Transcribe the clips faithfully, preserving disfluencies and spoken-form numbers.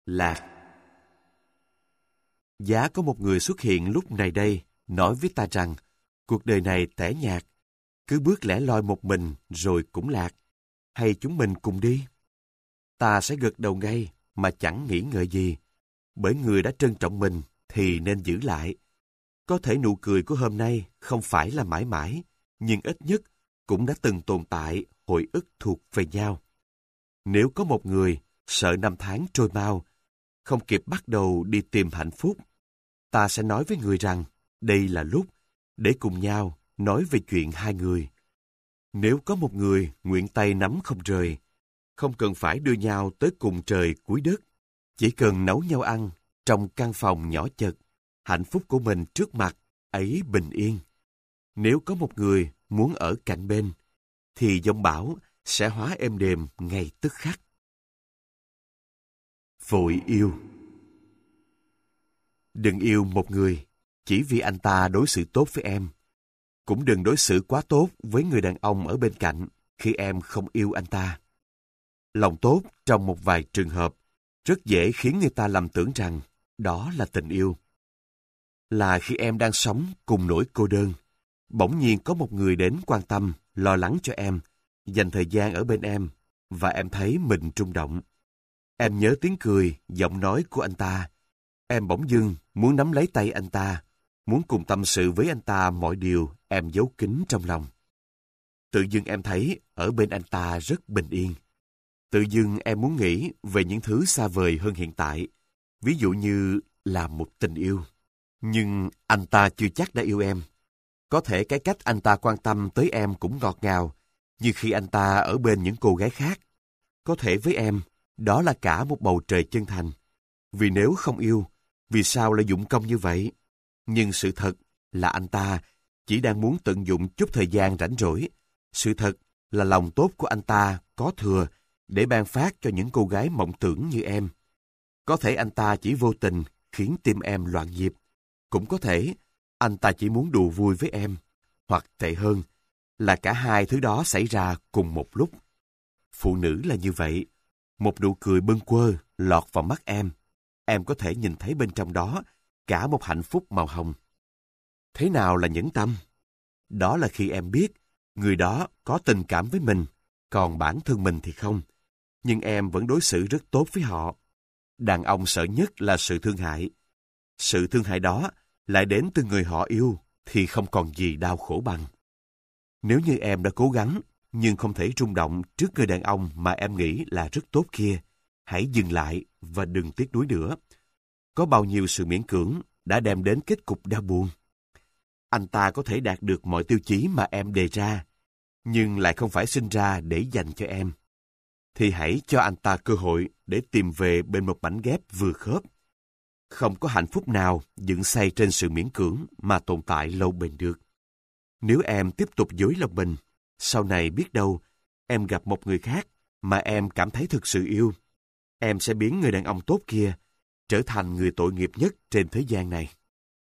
lạc. Giá có một người xuất hiện lúc này đây, nói với ta rằng, cuộc đời này tẻ nhạt, cứ bước lẻ loi một mình rồi cũng lạc. Hay chúng mình cùng đi? Ta sẽ gật đầu ngay mà chẳng nghĩ ngợi gì, bởi người đã trân trọng mình thì nên giữ lại. Có thể nụ cười của hôm nay không phải là mãi mãi, nhưng ít nhất cũng đã từng tồn tại hồi ức thuộc về nhau. Nếu có một người sợ năm tháng trôi mau, không kịp bắt đầu đi tìm hạnh phúc, ta sẽ nói với người rằng đây là lúc để cùng nhau nói về chuyện hai người. Nếu có một người nguyện tay nắm không rời, không cần phải đưa nhau tới cùng trời cuối đất, chỉ cần nấu nhau ăn trong căn phòng nhỏ chật, hạnh phúc của mình trước mặt ấy bình yên. Nếu có một người muốn ở cạnh bên, thì giông bão sẽ hóa êm đềm ngay tức khắc. Vội yêu. Đừng yêu một người chỉ vì anh ta đối xử tốt với em. Cũng đừng đối xử quá tốt với người đàn ông ở bên cạnh khi em không yêu anh ta. Lòng tốt trong một vài trường hợp rất dễ khiến người ta lầm tưởng rằng đó là tình yêu. Là khi em đang sống cùng nỗi cô đơn, bỗng nhiên có một người đến quan tâm, lo lắng cho em, dành thời gian ở bên em, và em thấy mình rung động. Em nhớ tiếng cười, giọng nói của anh ta. Em bỗng dưng muốn nắm lấy tay anh ta, muốn cùng tâm sự với anh ta mọi điều em giấu kín trong lòng. Tự dưng em thấy ở bên anh ta rất bình yên. Tự dưng em muốn nghĩ về những thứ xa vời hơn hiện tại, ví dụ như là một tình yêu. Nhưng anh ta chưa chắc đã yêu em. Có thể cái cách anh ta quan tâm tới em cũng ngọt ngào, như khi anh ta ở bên những cô gái khác. Có thể với em, đó là cả một bầu trời chân thành. Vì nếu không yêu, vì sao lại dụng công như vậy? Nhưng sự thật là anh ta chỉ đang muốn tận dụng chút thời gian rảnh rỗi. Sự thật là lòng tốt của anh ta có thừa để ban phát cho những cô gái mộng tưởng như em. Có thể anh ta chỉ vô tình khiến tim em loạn nhịp. Cũng có thể anh ta chỉ muốn đùa vui với em. Hoặc tệ hơn là cả hai thứ đó xảy ra cùng một lúc. Phụ nữ là như vậy. Một nụ cười bâng quơ lọt vào mắt em. Em có thể nhìn thấy bên trong đó cả một hạnh phúc màu hồng. Thế nào là nhẫn tâm? Đó là khi em biết người đó có tình cảm với mình, còn bản thân mình thì không. Nhưng em vẫn đối xử rất tốt với họ. Đàn ông sợ nhất là sự thương hại. Sự thương hại đó lại đến từ người họ yêu thì không còn gì đau khổ bằng. Nếu như em đã cố gắng nhưng không thể rung động trước người đàn ông mà em nghĩ là rất tốt kia, hãy dừng lại và đừng tiếc nuối nữa. Có bao nhiêu sự miễn cưỡng đã đem đến kết cục đau buồn. Anh ta có thể đạt được mọi tiêu chí mà em đề ra, nhưng lại không phải sinh ra để dành cho em. Thì hãy cho anh ta cơ hội để tìm về bên một mảnh ghép vừa khớp. Không có hạnh phúc nào dựng xây trên sự miễn cưỡng mà tồn tại lâu bền được. Nếu em tiếp tục dối lòng mình, sau này biết đâu em gặp một người khác mà em cảm thấy thực sự yêu. Em sẽ biến người đàn ông tốt kia trở thành người tội nghiệp nhất trên thế gian này.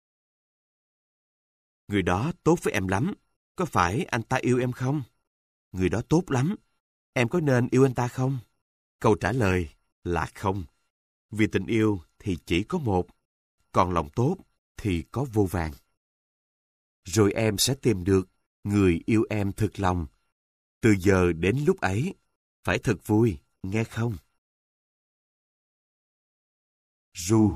Người đó tốt với em lắm. Có phải anh ta yêu em không? Người đó tốt lắm. Em có nên yêu anh ta không? Câu trả lời là không. Vì tình yêu thì chỉ có một, còn lòng tốt thì có vô vàn. Rồi em sẽ tìm được người yêu em thực lòng. Từ giờ đến lúc ấy, phải thật vui, nghe không? Ru.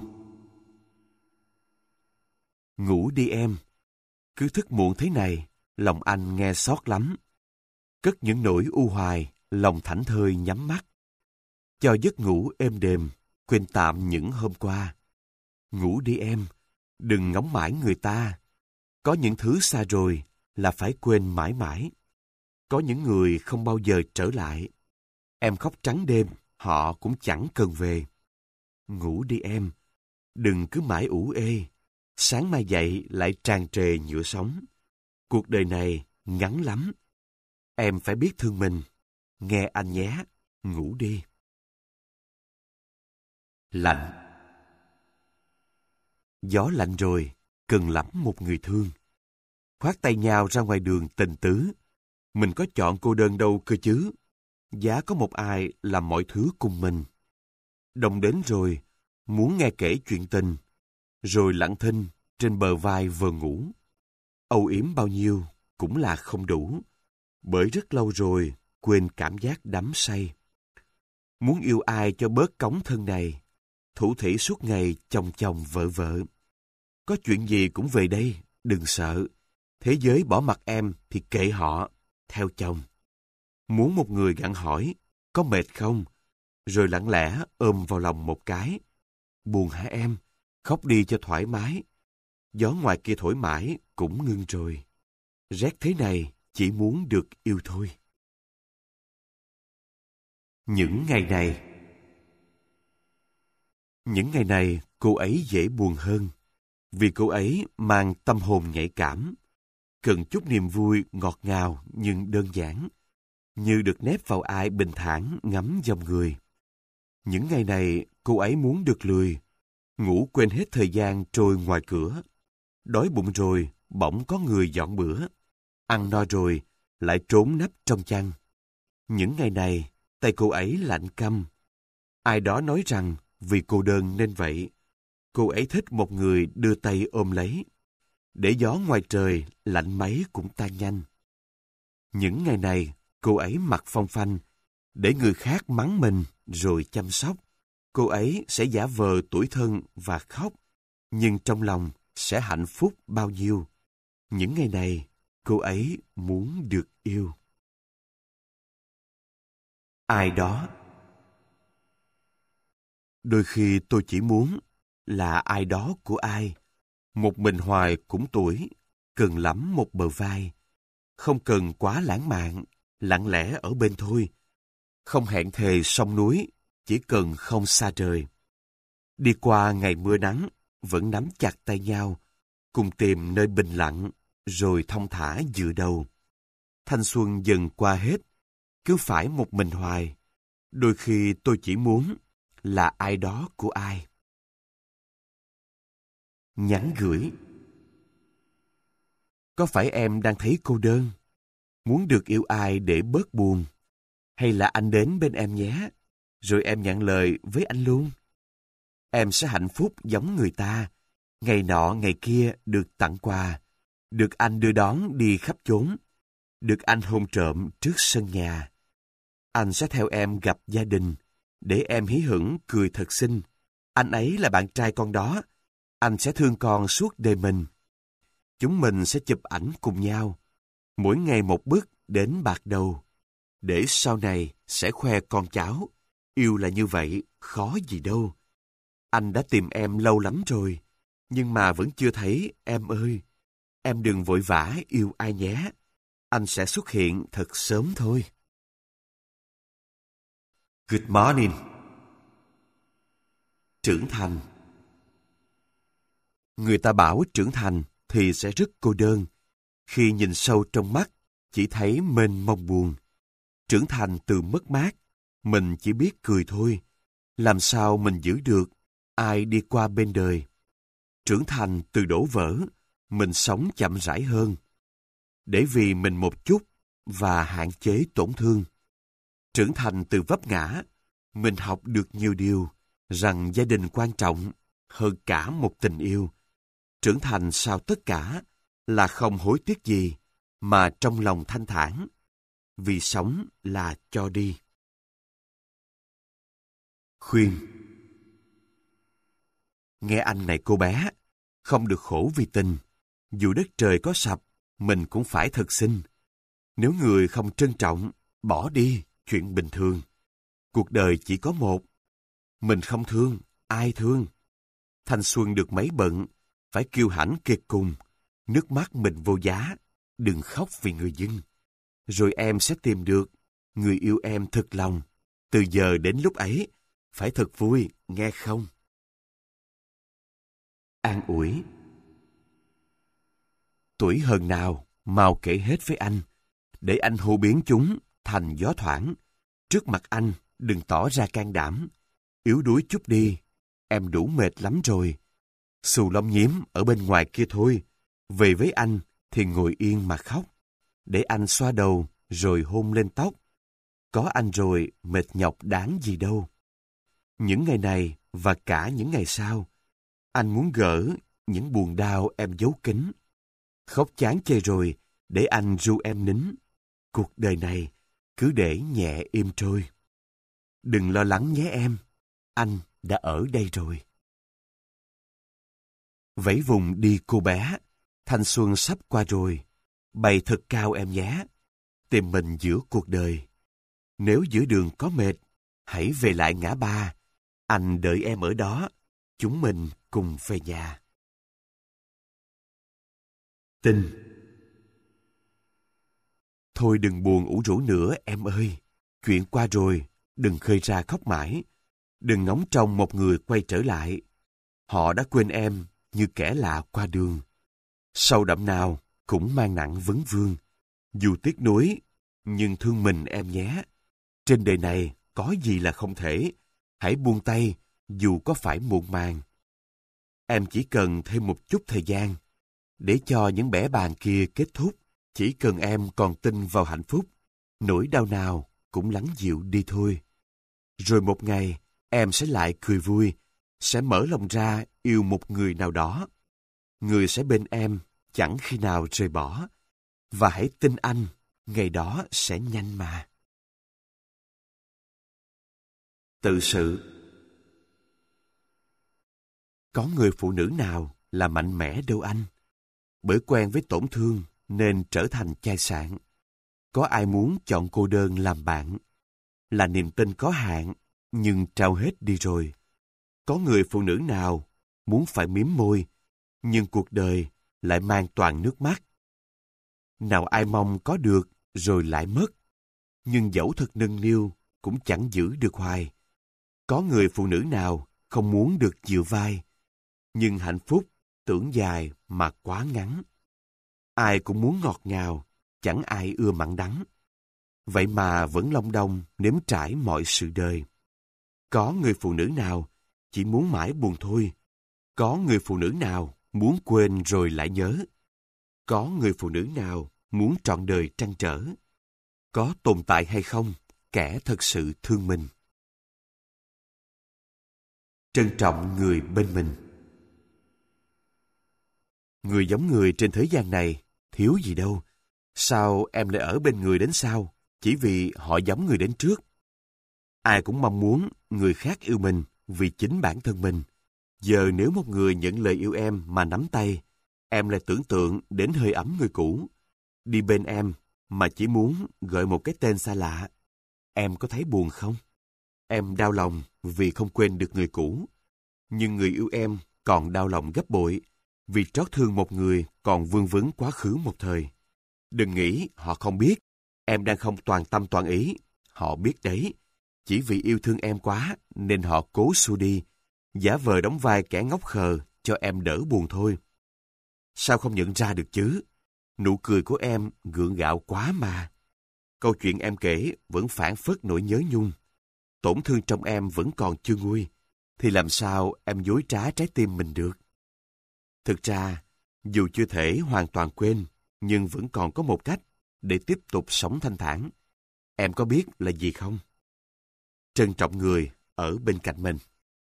Ngủ đi em. Cứ thức muộn thế này, lòng anh nghe xót lắm. Cất những nỗi u hoài, lòng thảnh thơi nhắm mắt. Cho giấc ngủ êm đềm, quên tạm những hôm qua. Ngủ đi em, đừng ngóng mãi người ta. Có những thứ xa rồi là phải quên mãi mãi. Có những người không bao giờ trở lại. Em khóc trắng đêm, họ cũng chẳng cần về. Ngủ đi em, đừng cứ mãi ủ ê. Sáng mai dậy lại tràn trề nhựa sống. Cuộc đời này ngắn lắm. Em phải biết thương mình. Nghe anh nhé, ngủ đi. Lạnh. Gió lạnh rồi, cần lắm một người thương. Khoác tay nhau ra ngoài đường tình tứ. Mình có chọn cô đơn đâu cơ chứ. Giá có một ai làm mọi thứ cùng mình. Đông đến rồi, muốn nghe kể chuyện tình, rồi lặng thinh trên bờ vai vờ ngủ. Âu yếm bao nhiêu cũng là không đủ, bởi rất lâu rồi quên cảm giác đắm say. Muốn yêu ai cho bớt cống thân này, thủ thỉ suốt ngày chồng chồng vợ vợ. Có chuyện gì cũng về đây, đừng sợ. Thế giới bỏ mặc em thì kệ họ, theo chồng. Muốn một người gặng hỏi, có mệt không? Rồi lặng lẽ ôm vào lòng một cái. Buồn hả em? Khóc đi cho thoải mái. Gió ngoài kia thổi mãi cũng ngưng rồi. Rét thế này chỉ muốn được yêu thôi. Những ngày này Những ngày này cô ấy dễ buồn hơn, vì cô ấy mang tâm hồn nhạy cảm, cần chút niềm vui ngọt ngào nhưng đơn giản, như được nép vào ai bình thản ngắm dòng người. Những ngày này cô ấy muốn được lười, ngủ quên hết thời gian trôi ngoài cửa. Đói bụng rồi bỗng có người dọn bữa, ăn no rồi lại trốn nấp trong chăn. Những ngày này tay cô ấy lạnh căm. Ai đó nói rằng vì cô đơn nên vậy. Cô ấy thích một người đưa tay ôm lấy, để gió ngoài trời lạnh mấy cũng tan nhanh. Những ngày này cô ấy mặc phong phanh, để người khác mắng mình rồi chăm sóc. Cô ấy sẽ giả vờ tủi thân và khóc, nhưng trong lòng sẽ hạnh phúc bao nhiêu. Những ngày này cô ấy muốn được yêu. Ai đó. Đôi khi tôi chỉ muốn là ai đó của ai. Một mình hoài cũng tuổi, cần lắm một bờ vai. Không cần quá lãng mạn, lặng lẽ ở bên thôi. Không hẹn thề sông núi, chỉ cần không xa trời. Đi qua ngày mưa nắng, vẫn nắm chặt tay nhau, cùng tìm nơi bình lặng, rồi thong thả dựa đầu. Thanh xuân dần qua hết, cứ phải một mình hoài. Đôi khi tôi chỉ muốn là ai đó của ai. Nhắn gửi. Có phải em đang thấy cô đơn, muốn được yêu ai để bớt buồn? Hay là anh đến bên em nhé, rồi em nhận lời với anh luôn? Em sẽ hạnh phúc giống người ta, ngày nọ ngày kia được tặng quà, được anh đưa đón đi khắp chốn, được anh hôn trộm trước sân nhà. Anh sẽ theo em gặp gia đình, để em hí hửng cười thật xinh. Anh ấy là bạn trai con đó, anh sẽ thương con suốt đời mình. Chúng mình sẽ chụp ảnh cùng nhau, mỗi ngày một bức đến bạc đầu, để sau này sẽ khoe con cháu. Yêu là như vậy, khó gì đâu. Anh đã tìm em lâu lắm rồi, nhưng mà vẫn chưa thấy em ơi. Em đừng vội vã yêu ai nhé, anh sẽ xuất hiện thật sớm thôi. Good morning. Trưởng thành. Người ta bảo trưởng thành thì sẽ rất cô đơn. Khi nhìn sâu trong mắt, chỉ thấy mênh mông buồn. Trưởng thành từ mất mát, mình chỉ biết cười thôi. Làm sao mình giữ được ai đi qua bên đời? Trưởng thành từ đổ vỡ, mình sống chậm rãi hơn, để vì mình một chút và hạn chế tổn thương. Trưởng thành từ vấp ngã, mình học được nhiều điều, rằng gia đình quan trọng hơn cả một tình yêu. Trưởng thành sau tất cả là không hối tiếc gì, mà trong lòng thanh thản, vì sống là cho đi. Khuyên. Nghe anh này cô bé, không được khổ vì tình. Dù đất trời có sập, mình cũng phải thật xinh. Nếu người không trân trọng, bỏ đi, chuyện bình thường. Cuộc đời chỉ có một. Mình không thương, ai thương? Thanh xuân được mấy bận, phải kiêu hãnh kiệt cùng. Nước mắt mình vô giá, đừng khóc vì người dưng. Rồi em sẽ tìm được người yêu em thật lòng. Từ giờ đến lúc ấy, phải thật vui, nghe không? An ủi. Tuổi hờn nào, mau kể hết với anh, để anh hô biến chúng thành gió thoảng. Trước mặt anh, đừng tỏ ra can đảm. Yếu đuối chút đi, em đủ mệt lắm rồi. Xù lông nhiếm ở bên ngoài kia thôi. Về với anh thì ngồi yên mà khóc. Để anh xoa đầu rồi hôn lên tóc. Có anh rồi mệt nhọc đáng gì đâu. Những ngày này và cả những ngày sau, anh muốn gỡ những buồn đau em giấu kín. Khóc chán chê rồi, để anh ru em nín. Cuộc đời này cứ để nhẹ im trôi. Đừng lo lắng nhé em, anh đã ở đây rồi. Vẫy vùng đi cô bé, thanh xuân sắp qua rồi. Bay thật cao em nhé, tìm mình giữa cuộc đời. Nếu giữa đường có mệt, hãy về lại ngã ba. Anh đợi em ở đó, chúng mình cùng về nhà. Tình. Thôi đừng buồn ủ rũ nữa em ơi. Chuyện qua rồi, đừng khơi ra khóc mãi. Đừng ngóng trông một người quay trở lại. Họ đã quên em như kẻ lạ qua đường. Sâu đậm nào cũng mang nặng vấn vương. Dù tiếc nuối, nhưng thương mình em nhé. Trên đời này có gì là không thể. Hãy buông tay, dù có phải muộn màng. Em chỉ cần thêm một chút thời gian. Để cho những bẽ bàng kia kết thúc. Chỉ cần em còn tin vào hạnh phúc, nỗi đau nào cũng lắng dịu đi thôi. Rồi một ngày, em sẽ lại cười vui, sẽ mở lòng ra yêu một người nào đó. Người sẽ bên em, chẳng khi nào rời bỏ. Và hãy tin anh, ngày đó sẽ nhanh mà. Tự sự. Có người phụ nữ nào là mạnh mẽ đâu anh. Bởi quen với tổn thương nên trở thành chai sạn. Có ai muốn chọn cô đơn làm bạn. Là niềm tin có hạn, nhưng trao hết đi rồi. Có người phụ nữ nào muốn phải miếm môi, nhưng cuộc đời lại mang toàn nước mắt. Nào ai mong có được rồi lại mất, nhưng dẫu thật nâng niu cũng chẳng giữ được hoài. Có người phụ nữ nào không muốn được dịu vai, nhưng hạnh phúc tưởng dài mà quá ngắn. Ai cũng muốn ngọt ngào, chẳng ai ưa mặn đắng. Vậy mà vẫn long đong nếm trải mọi sự đời. Có người phụ nữ nào chỉ muốn mãi buồn thôi. Có người phụ nữ nào muốn quên rồi lại nhớ. Có người phụ nữ nào muốn trọn đời trăn trở. Có tồn tại hay không kẻ thật sự thương mình. Trân trọng người bên mình. Người giống người trên thế gian này thiếu gì đâu. Sao em lại ở bên người đến sau, chỉ vì họ giống người đến trước? Ai cũng mong muốn người khác yêu mình vì chính bản thân mình. Giờ nếu một người nhận lời yêu em mà nắm tay, em lại tưởng tượng đến hơi ấm người cũ. Đi bên em mà chỉ muốn gọi một cái tên xa lạ. Em có thấy buồn không? Em đau lòng vì không quên được người cũ. Nhưng người yêu em còn đau lòng gấp bội vì trót thương một người còn vương vấn quá khứ một thời. Đừng nghĩ họ không biết. Em đang không toàn tâm toàn ý. Họ biết đấy. Chỉ vì yêu thương em quá nên họ cố xua đi, giả vờ đóng vai kẻ ngốc khờ cho em đỡ buồn thôi. Sao không nhận ra được chứ? Nụ cười của em gượng gạo quá mà. Câu chuyện em kể vẫn phảng phất nỗi nhớ nhung. Tổn thương trong em vẫn còn chưa nguôi. Thì làm sao em dối trá trái tim mình được? Thực ra, dù chưa thể hoàn toàn quên, nhưng vẫn còn có một cách để tiếp tục sống thanh thản. Em có biết là gì không? Trân trọng người ở bên cạnh mình.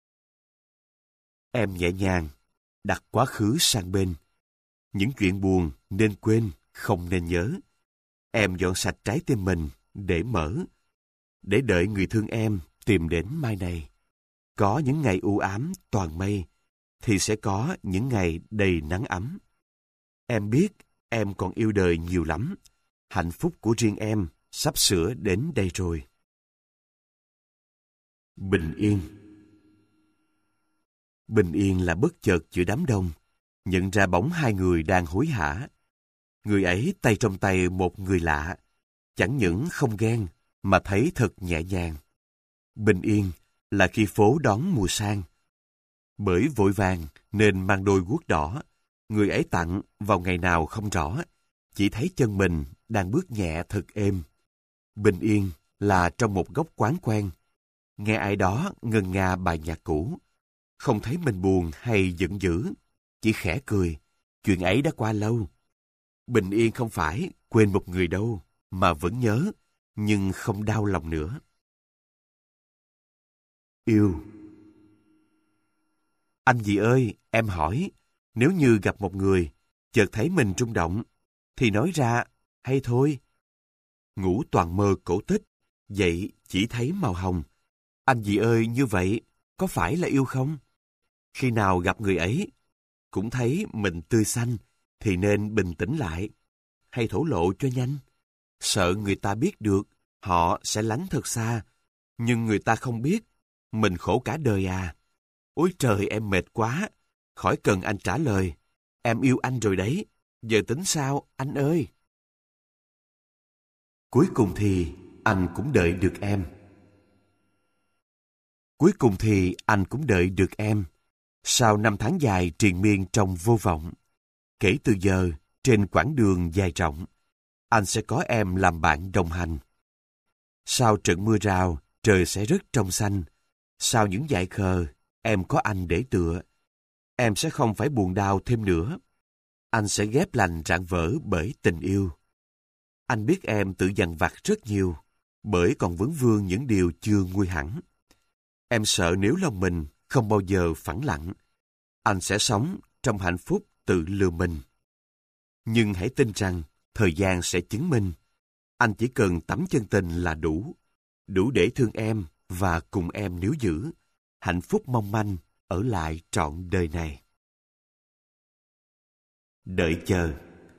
Em nhẹ nhàng đặt quá khứ sang bên. Những chuyện buồn nên quên, không nên nhớ. Em dọn sạch trái tim mình để mở, để đợi người thương em tìm đến mai này. Có những ngày u ám toàn mây, thì sẽ có những ngày đầy nắng ấm. Em biết em còn yêu đời nhiều lắm. Hạnh phúc của riêng em sắp sửa đến đây rồi. Bình yên. Bình yên là bất chợt giữa đám đông, nhận ra bóng hai người đang hối hả. Người ấy tay trong tay một người lạ, chẳng những không ghen mà thấy thật nhẹ nhàng. Bình yên là khi phố đón mùa sang. Bởi vội vàng nên mang đôi guốc đỏ, người ấy tặng vào ngày nào không rõ, chỉ thấy chân mình đang bước nhẹ thật êm. Bình yên là trong một góc quán quen, nghe ai đó ngân nga bài nhạc cũ, không thấy mình buồn hay giận dữ, chỉ khẽ cười, chuyện ấy đã qua lâu. Bình yên không phải quên một người đâu, mà vẫn nhớ, nhưng không đau lòng nữa. Yêu. Anh dì ơi, em hỏi, nếu như gặp một người, chợt thấy mình rung động, thì nói ra, hay thôi? Ngủ toàn mơ cổ tích, dậy chỉ thấy màu hồng. Anh dì ơi, như vậy, có phải là yêu không? Khi nào gặp người ấy, cũng thấy mình tươi xanh, thì nên bình tĩnh lại, hay thổ lộ cho nhanh. Sợ người ta biết được, họ sẽ lánh thật xa, nhưng người ta không biết, mình khổ cả đời à. Ôi trời, em mệt quá, khỏi cần anh trả lời. Em yêu anh rồi đấy, giờ tính sao, anh ơi? Cuối cùng thì anh cũng đợi được em. Cuối cùng thì anh cũng đợi được em. Sau năm tháng dài triền miên trong vô vọng, kể từ giờ, trên quãng đường dài rộng, anh sẽ có em làm bạn đồng hành. Sau trận mưa rào, trời sẽ rất trong xanh. Sau những dại khờ, em có anh để tựa. Em sẽ không phải buồn đau thêm nữa. Anh sẽ ghép lành rạn vỡ bởi tình yêu. Anh biết em tự dằn vặt rất nhiều, bởi còn vướng vương những điều chưa nguôi hẳn. Em sợ nếu lòng mình không bao giờ phẳng lặng, anh sẽ sống trong hạnh phúc tự lừa mình. Nhưng hãy tin rằng thời gian sẽ chứng minh. Anh chỉ cần tấm chân tình là đủ, đủ để thương em và cùng em níu giữ hạnh phúc mong manh ở lại trọn đời này. Đợi chờ.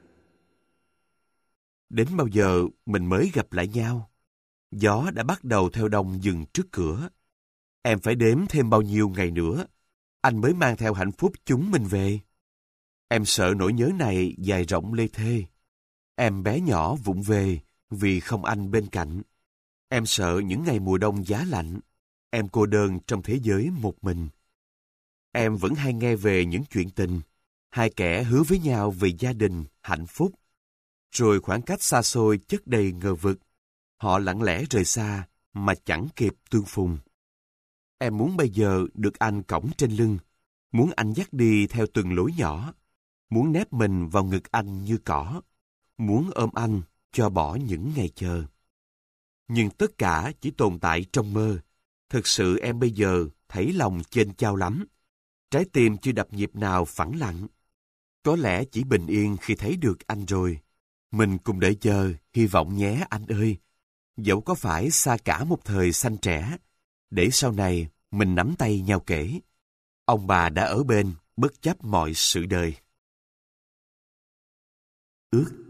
Đến bao giờ mình mới gặp lại nhau? Gió đã bắt đầu theo đông dừng trước cửa. Em phải đếm thêm bao nhiêu ngày nữa, anh mới mang theo hạnh phúc chúng mình về. Em sợ nỗi nhớ này dài rộng lê thê. Em bé nhỏ vụng về vì không anh bên cạnh. Em sợ những ngày mùa đông giá lạnh, em cô đơn trong thế giới một mình. Em vẫn hay nghe về những chuyện tình, hai kẻ hứa với nhau về gia đình, hạnh phúc. Rồi khoảng cách xa xôi chất đầy ngờ vực, họ lặng lẽ rời xa mà chẳng kịp tương phùng. Em muốn bây giờ được anh cõng trên lưng, muốn anh dắt đi theo từng lối nhỏ, muốn nép mình vào ngực anh như cỏ, muốn ôm anh cho bỏ những ngày chờ. Nhưng tất cả chỉ tồn tại trong mơ. Thực sự em bây giờ thấy lòng chênh chao lắm. Trái tim chưa đập nhịp nào phẳng lặng. Có lẽ chỉ bình yên khi thấy được anh rồi. Mình cùng đợi chờ, hy vọng nhé anh ơi. Dẫu có phải xa cả một thời xanh trẻ, để sau này mình nắm tay nhau kể. Ông bà đã ở bên, bất chấp mọi sự đời. Ước.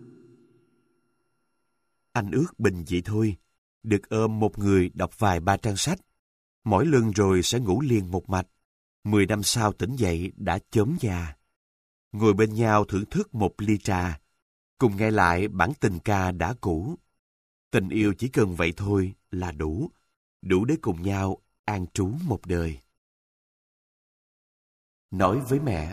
Anh ước bình dị thôi, được ôm một người đọc vài ba trang sách. Mỗi lưng rồi sẽ ngủ liền một mạch. Mười năm sau tỉnh dậy đã chớm già. Ngồi bên nhau thưởng thức một ly trà, cùng nghe lại bản tình ca đã cũ. Tình yêu chỉ cần vậy thôi là đủ, đủ để cùng nhau an trú một đời. Nói với mẹ.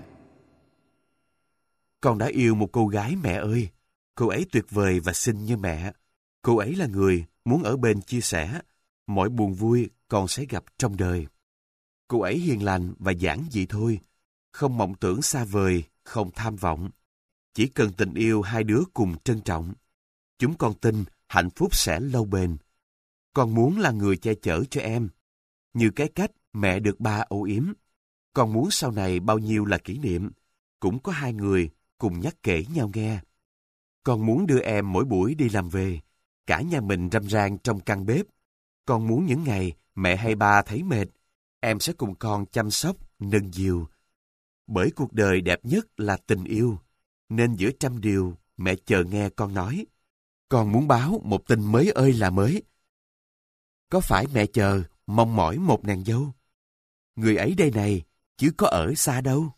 Con đã yêu một cô gái mẹ ơi. Cô ấy tuyệt vời và xinh như mẹ. Cô ấy là người muốn ở bên chia sẻ mọi buồn vui con sẽ gặp trong đời. Cô ấy hiền lành và giản dị thôi, không mộng tưởng xa vời, không tham vọng. Chỉ cần tình yêu hai đứa cùng trân trọng. Chúng con tin hạnh phúc sẽ lâu bền. Con muốn là người che chở cho em, như cái cách mẹ được ba âu yếm. Con muốn sau này bao nhiêu là kỷ niệm, cũng có hai người cùng nhắc kể nhau nghe. Con muốn đưa em mỗi buổi đi làm về, cả nhà mình râm ran trong căn bếp. Con muốn những ngày mẹ hay ba thấy mệt, em sẽ cùng con chăm sóc, nâng dìu. Bởi cuộc đời đẹp nhất là tình yêu, nên giữa trăm điều mẹ chờ nghe con nói. Con muốn báo một tin mới ơi là mới. Có phải mẹ chờ, mong mỏi một nàng dâu? Người ấy đây này, chứ có ở xa đâu.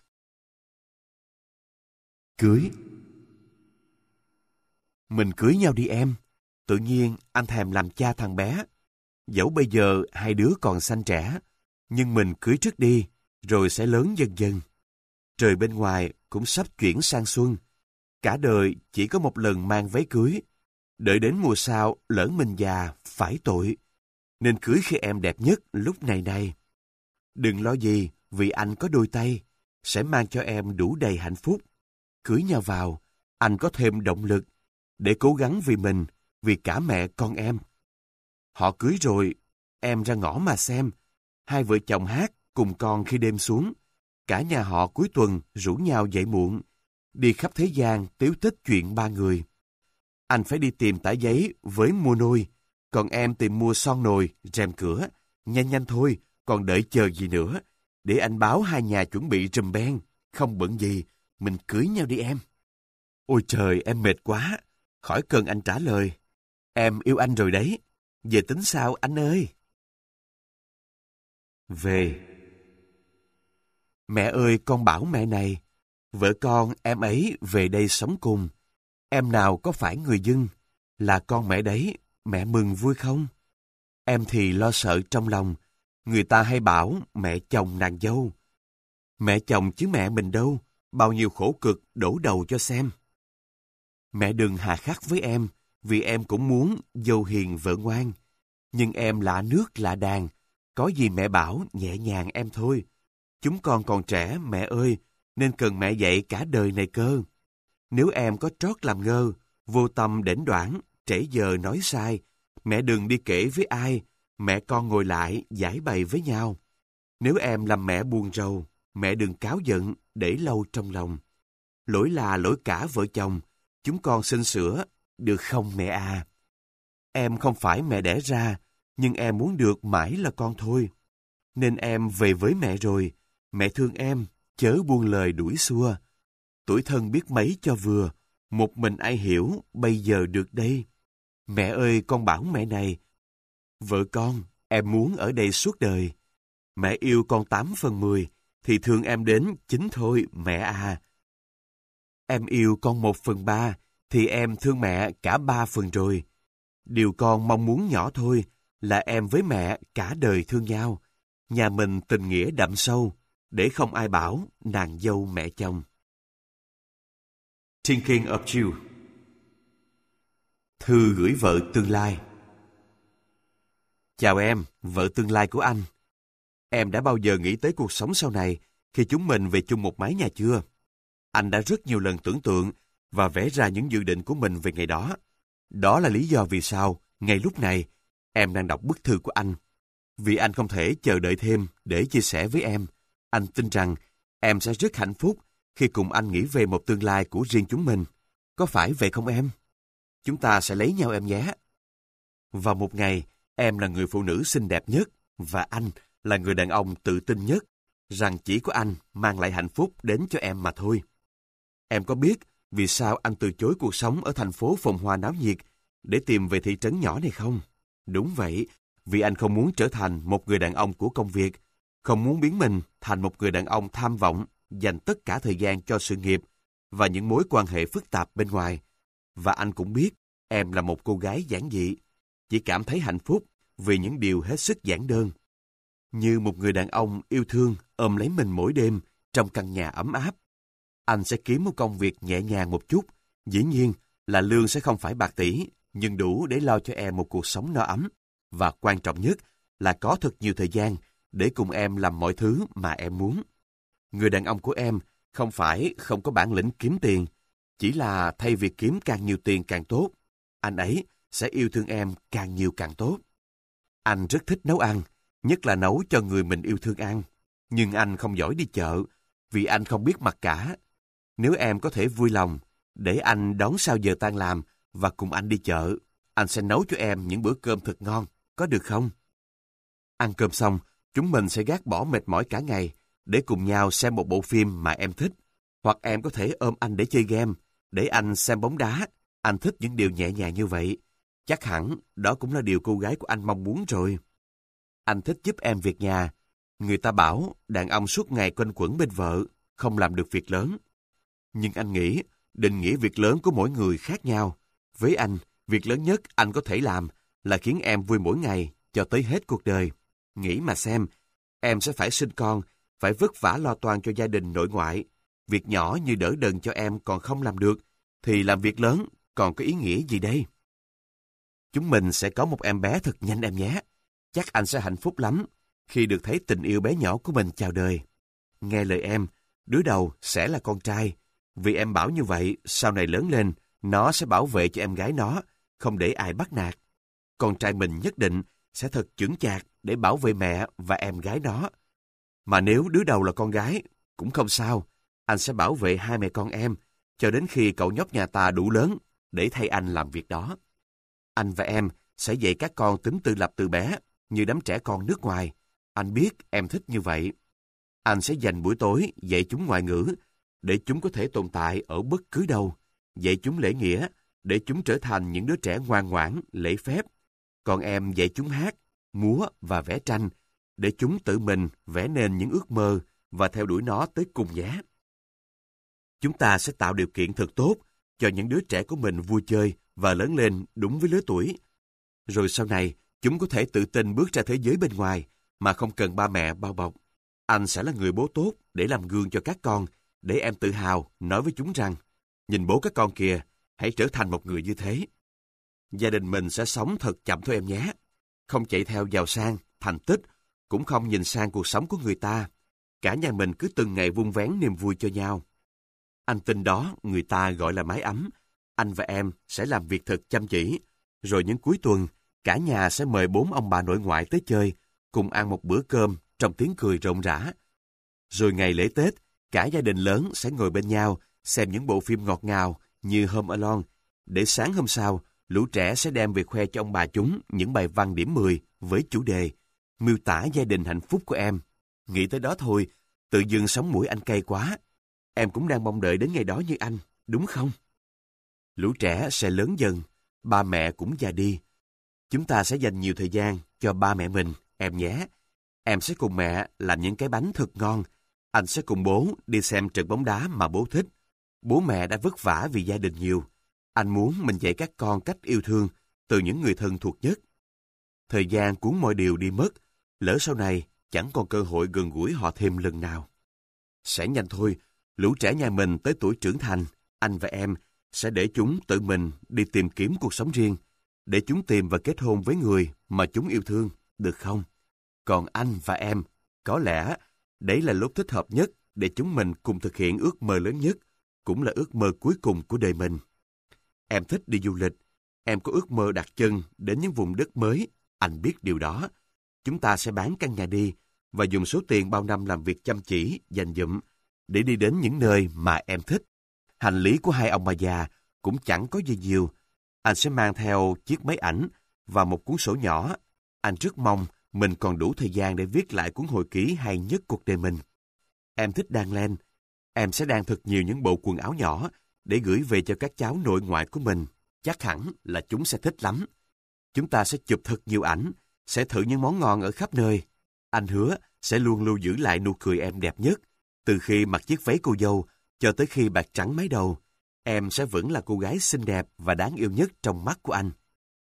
Cưới. Mình cưới nhau đi em. Tự nhiên anh thèm làm cha thằng bé. Dẫu bây giờ hai đứa còn xanh trẻ, nhưng mình cưới trước đi, rồi sẽ lớn dần dần. Trời bên ngoài cũng sắp chuyển sang xuân. Cả đời chỉ có một lần mang váy cưới. Đợi đến mùa sau lỡ mình già, phải tội. Nên cưới khi em đẹp nhất lúc này này. Đừng lo gì, vì anh có đôi tay, sẽ mang cho em đủ đầy hạnh phúc. Cưới nhau vào, anh có thêm động lực để cố gắng vì mình, vì cả mẹ con em. Họ cưới rồi, em ra ngõ mà xem. Hai vợ chồng hát cùng con khi đêm xuống. cả nhà họ cuối tuần rủ nhau dậy muộn, đi khắp thế gian tếu tích chuyện ba người. Anh phải đi tìm tả giấy với mua nôi, còn em tìm mua son nồi, rèm cửa. Nhanh nhanh thôi, còn đợi chờ gì nữa, để anh báo hai nhà chuẩn bị rùm beng. Không bận gì, mình cưới nhau đi em. Ôi trời, em mệt quá. Khỏi cần anh trả lời. Em yêu anh rồi đấy. Về tính sao anh ơi? Về. Mẹ ơi, con bảo mẹ này, vợ con em ấy về đây sống cùng. Em nào có phải người dân, là con mẹ đấy, mẹ mừng vui không? Em thì lo sợ trong lòng, người ta hay bảo mẹ chồng nàng dâu. Mẹ chồng chứ mẹ mình đâu, bao nhiêu khổ cực đổ đầu cho xem. Mẹ đừng hà khắc với em, vì em cũng muốn dâu hiền vợ ngoan. Nhưng em lạ nước lạ đàn, có gì mẹ bảo nhẹ nhàng em thôi. Chúng con còn trẻ mẹ ơi, nên cần mẹ dạy cả đời này cơ. Nếu em có trót làm ngơ, vô tâm đễnh đoản, trễ giờ nói sai, mẹ đừng đi kể với ai, mẹ con ngồi lại giải bày với nhau. Nếu em làm mẹ buồn rầu, mẹ đừng cáu giận, để lâu trong lòng. Lỗi là lỗi cả vợ chồng, chúng con xin sửa, được không mẹ à? Em không phải mẹ đẻ ra, nhưng em muốn được mãi là con thôi. Nên em về với mẹ rồi, mẹ thương em, chớ buông lời đuổi xua. Tuổi thân biết mấy cho vừa, một mình ai hiểu bây giờ được đây. Mẹ ơi, con bảo mẹ này, vợ con, em muốn ở đây suốt đời. Mẹ yêu con tám phần mười, thì thương em đến chín thôi mẹ à. Em yêu con một phần ba, thì em thương mẹ cả ba phần rồi. Điều con mong muốn nhỏ thôi, là em với mẹ cả đời thương nhau. Nhà mình tình nghĩa đậm sâu, để không ai bảo nàng dâu mẹ chồng. Thinking of you. Thư gửi vợ tương lai. Chào em, vợ tương lai của anh. Em đã bao giờ nghĩ tới cuộc sống sau này khi chúng mình về chung một mái nhà chưa? Anh đã rất nhiều lần tưởng tượng và vẽ ra những dự định của mình về ngày đó. Đó là lý do vì sao, ngay lúc này, em đang đọc bức thư của anh. Vì anh không thể chờ đợi thêm để chia sẻ với em. Anh tin rằng em sẽ rất hạnh phúc khi cùng anh nghĩ về một tương lai của riêng chúng mình. Có phải vậy không em? Chúng ta sẽ lấy nhau em nhé. Vào một ngày, em là người phụ nữ xinh đẹp nhất và anh là người đàn ông tự tin nhất rằng chỉ có anh mang lại hạnh phúc đến cho em mà thôi. Em có biết vì sao anh từ chối cuộc sống ở thành phố phồn hoa náo nhiệt để tìm về thị trấn nhỏ này không? Đúng vậy, vì anh không muốn trở thành một người đàn ông của công việc, không muốn biến mình thành một người đàn ông tham vọng, dành tất cả thời gian cho sự nghiệp và những mối quan hệ phức tạp bên ngoài. Và anh cũng biết em là một cô gái giản dị, chỉ cảm thấy hạnh phúc vì những điều hết sức giản đơn. Như một người đàn ông yêu thương ôm lấy mình mỗi đêm trong căn nhà ấm áp. Anh sẽ kiếm một công việc nhẹ nhàng một chút, dĩ nhiên là lương sẽ không phải bạc tỷ, nhưng đủ để lo cho em một cuộc sống no ấm. Và quan trọng nhất là có thật nhiều thời gian để cùng em làm mọi thứ mà em muốn. Người đàn ông của em không phải không có bản lĩnh kiếm tiền, chỉ là thay vì kiếm càng nhiều tiền càng tốt, anh ấy sẽ yêu thương em càng nhiều càng tốt. Anh rất thích nấu ăn, nhất là nấu cho người mình yêu thương ăn. Nhưng anh không giỏi đi chợ, vì anh không biết mặc cả. Nếu em có thể vui lòng, để anh đón sau giờ tan làm và cùng anh đi chợ, anh sẽ nấu cho em những bữa cơm thật ngon, có được không? Ăn cơm xong, chúng mình sẽ gác bỏ mệt mỏi cả ngày để cùng nhau xem một bộ phim mà em thích. Hoặc em có thể ôm anh để chơi game, để anh xem bóng đá. Anh thích những điều nhẹ nhàng như vậy. Chắc hẳn đó cũng là điều cô gái của anh mong muốn rồi. Anh thích giúp em việc nhà. Người ta bảo đàn ông suốt ngày quanh quẩn bên vợ, không làm được việc lớn. Nhưng anh nghĩ định nghĩa việc lớn của mỗi người khác nhau. Với anh, việc lớn nhất anh có thể làm là khiến em vui mỗi ngày cho tới hết cuộc đời. Nghĩ mà xem, em sẽ phải sinh con, phải vất vả lo toan cho gia đình nội ngoại. Việc nhỏ như đỡ đần cho em còn không làm được, thì làm việc lớn còn có ý nghĩa gì đây? Chúng mình sẽ có một em bé thật nhanh em nhé. Chắc anh sẽ hạnh phúc lắm khi được thấy tình yêu bé nhỏ của mình chào đời. Nghe lời em, đứa đầu sẽ là con trai. Vì em bảo như vậy, sau này lớn lên, nó sẽ bảo vệ cho em gái nó, không để ai bắt nạt. Con trai mình nhất định sẽ thật chững chạc để bảo vệ mẹ và em gái nó. Mà nếu đứa đầu là con gái, Cũng không sao, anh sẽ bảo vệ hai mẹ con em cho đến khi cậu nhóc nhà ta đủ lớn để thay anh làm việc đó. Anh và em sẽ dạy các con tính tự lập từ bé, như đám trẻ con nước ngoài. Anh biết em thích như vậy. Anh sẽ dành buổi tối dạy chúng ngoại ngữ, để chúng có thể tồn tại ở bất cứ đâu. Dạy chúng lễ nghĩa, để chúng trở thành những đứa trẻ ngoan ngoãn, lễ phép. Còn em dạy chúng hát, múa và vẽ tranh, để chúng tự mình vẽ nên những ước mơ và theo đuổi nó tới cùng nhé. Chúng ta sẽ tạo điều kiện thật tốt cho những đứa trẻ của mình vui chơi và lớn lên đúng với lứa tuổi. Rồi sau này, chúng có thể tự tin bước ra thế giới bên ngoài mà không cần ba mẹ bao bọc. Anh sẽ là người bố tốt để làm gương cho các con, để em tự hào nói với chúng rằng, nhìn bố các con kìa, hãy trở thành một người như thế. Gia đình mình sẽ sống thật chậm thôi em nhé. Không chạy theo giàu sang, thành tích, cũng không nhìn sang cuộc sống của người ta. Cả nhà mình cứ từng ngày vun vén niềm vui cho nhau. Anh tin đó người ta gọi là mái ấm. Anh và em sẽ làm việc thật chăm chỉ. Rồi những cuối tuần, cả nhà sẽ mời bốn ông bà nội ngoại tới chơi, cùng ăn một bữa cơm trong tiếng cười rộn rã. Rồi ngày lễ Tết, cả gia đình lớn sẽ ngồi bên nhau xem những bộ phim ngọt ngào như Home Alone, để sáng hôm sau, lũ trẻ sẽ đem về khoe cho ông bà chúng những bài văn điểm mười với chủ đề miêu tả gia đình hạnh phúc của em. Nghĩ tới đó thôi, tự dưng sống mũi anh cay quá. Em cũng đang mong đợi đến ngày đó như anh, đúng không? Lũ trẻ sẽ lớn dần, ba mẹ cũng già đi. Chúng ta sẽ dành nhiều thời gian cho ba mẹ mình, em nhé. Em sẽ cùng mẹ làm những cái bánh thật ngon. Anh sẽ cùng bố đi xem trận bóng đá mà bố thích. Bố mẹ đã vất vả vì gia đình nhiều. Anh muốn mình dạy các con cách yêu thương từ những người thân thuộc nhất. Thời gian cuốn mọi điều đi mất, lỡ sau này chẳng còn cơ hội gần gũi họ thêm lần nào. Sẽ nhanh thôi, lũ trẻ nhà mình tới tuổi trưởng thành, anh và em sẽ để chúng tự mình đi tìm kiếm cuộc sống riêng, để chúng tìm và kết hôn với người mà chúng yêu thương, được không? Còn anh và em, có lẽ đấy là lúc thích hợp nhất để chúng mình cùng thực hiện ước mơ lớn nhất, cũng là ước mơ cuối cùng của đời mình. Em thích đi du lịch, em có ước mơ đặt chân đến những vùng đất mới, anh biết điều đó. Chúng ta sẽ bán căn nhà đi và dùng số tiền bao năm làm việc chăm chỉ, dành dụm để đi đến những nơi mà em thích. Hành lý của hai ông bà già cũng chẳng có gì nhiều. Anh sẽ mang theo chiếc máy ảnh và một cuốn sổ nhỏ. Anh rất mong mình còn đủ thời gian để viết lại cuốn hồi ký hay nhất cuộc đời mình. Em thích đan len. Em sẽ đan thật nhiều những bộ quần áo nhỏ để gửi về cho các cháu nội ngoại của mình. Chắc hẳn là chúng sẽ thích lắm. Chúng ta sẽ chụp thật nhiều ảnh, sẽ thử những món ngon ở khắp nơi. Anh hứa sẽ luôn lưu giữ lại nụ cười em đẹp nhất. Từ khi mặc chiếc váy cô dâu cho tới khi bạc trắng mái đầu, em sẽ vẫn là cô gái xinh đẹp và đáng yêu nhất trong mắt của anh.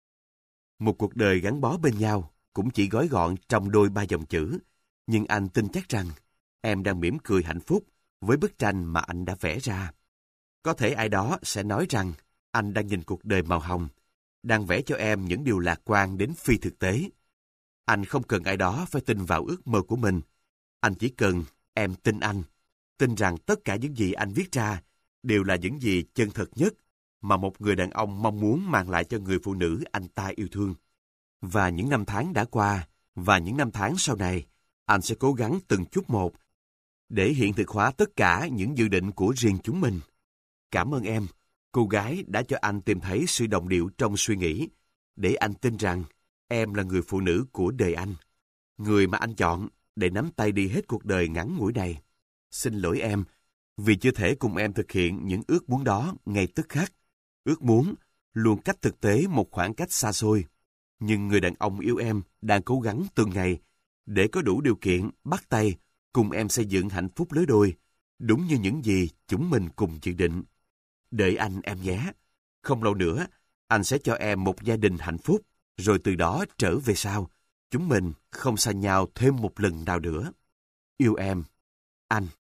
Một cuộc đời gắn bó bên nhau cũng chỉ gói gọn trong đôi ba dòng chữ, nhưng anh tin chắc rằng em đang mỉm cười hạnh phúc với bức tranh mà anh đã vẽ ra. Có thể ai đó sẽ nói rằng anh đang nhìn cuộc đời màu hồng, đang vẽ cho em những điều lạc quan đến phi thực tế. Anh không cần ai đó phải tin vào ước mơ của mình. Anh chỉ cần em tin anh, tin rằng tất cả những gì anh viết ra đều là những gì chân thật nhất mà một người đàn ông mong muốn mang lại cho người phụ nữ anh ta yêu thương. Và những năm tháng đã qua, và những năm tháng sau này, anh sẽ cố gắng từng chút một để hiện thực hóa tất cả những dự định của riêng chúng mình. Cảm ơn em, cô gái đã cho anh tìm thấy sự đồng điệu trong suy nghĩ, để anh tin rằng em là người phụ nữ của đời anh, người mà anh chọn để nắm tay đi hết cuộc đời ngắn ngủi này. Xin lỗi em, vì chưa thể cùng em thực hiện những ước muốn đó ngay tức khắc. Ước muốn luôn cách thực tế một khoảng cách xa xôi. Nhưng người đàn ông yêu em đang cố gắng từng ngày để có đủ điều kiện bắt tay cùng em xây dựng hạnh phúc lứa đôi, đúng như những gì chúng mình cùng dự định. Đợi anh em nhé. Không lâu nữa, anh sẽ cho em một gia đình hạnh phúc, rồi từ đó trở về sau, chúng mình không xa nhau thêm một lần nào nữa. Yêu em, anh.